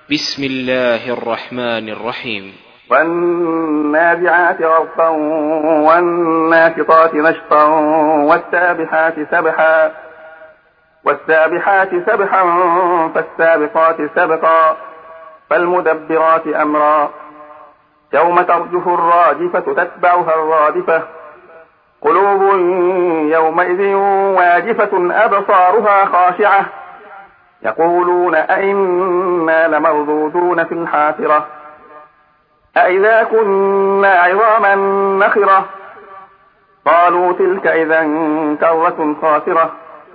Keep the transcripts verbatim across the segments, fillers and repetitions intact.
بسم الله الرحمن الرحيم. والنازعات غرقا والناشطات نشطا والسابحات سبحا والسابحات سبحا فالسابقات سبقا فالمدبرات أمرا يوم ترجف الراجفة تتبعها الرادفة قلوب يومئذ واجفة أبصارها خاشعة يقولون أئنا لمردودون في الحافرة أئذا كنا عظاما نخرة قالوا تلك إذا كرة خاسرة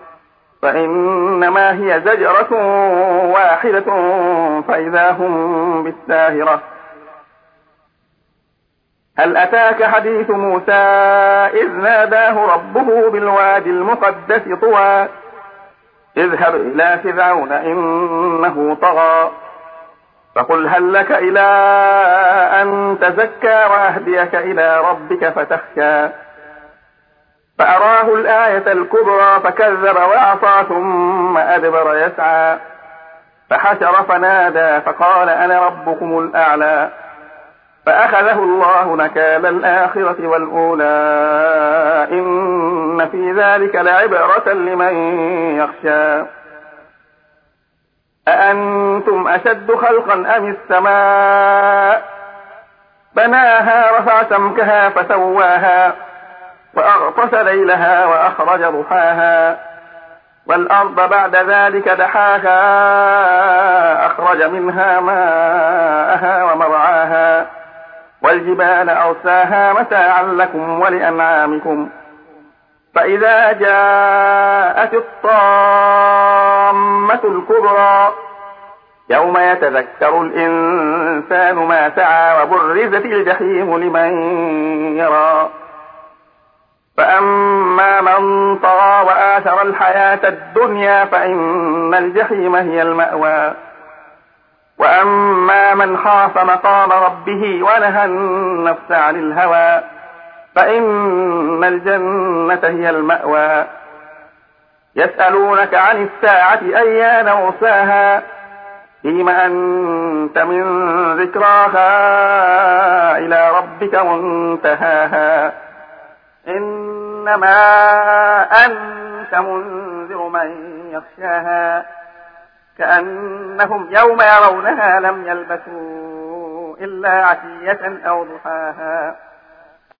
فإنما هي زجرة واحدة فإذا هم بالساهرة. هل أتاك حديث موسى إذ ناداه ربه بالوادي المقدس طوى اذهب إلى فرعون إنه طغى فقل هل لك إلى أن تزكى وأهديك إلى ربك فتخشى فأراه الآية الكبرى فكذب وعصى ثم أدبر يسعى فحشر فنادى فقال أنا ربكم الأعلى فأخذه الله نكال الآخرة والأولى إن في ذلك لعبرة لمن يخشى. أأنتم أشد خلقا أم السماء بناها رفع سمكها فسواها وأغطش ليلها وأخرج ضحاها والأرض بعد ذلك دحاها أخرج منها ماءها ومرعاها والجبال أرساها متاعا لكم ولأنعامكم فإذا جاءت الطامة الكبرى يوم يتذكر الإنسان ما سعى وبرزت الجحيم لمن يرى فأما من طغى وآثر الحياة الدنيا فإن الجحيم هي المأوى وأما من خاف مقام ربه ونهى النفس عن الهوى فإن الجنة هي المأوى. يسألونك عن الساعة أيان مرساها فيم أنت من ذكراها إلى ربك منتهاها إنما أنت منذر من يخشاها كأنهم يوم يرونها لم يلبثوا إلا عشية أو ضحاها.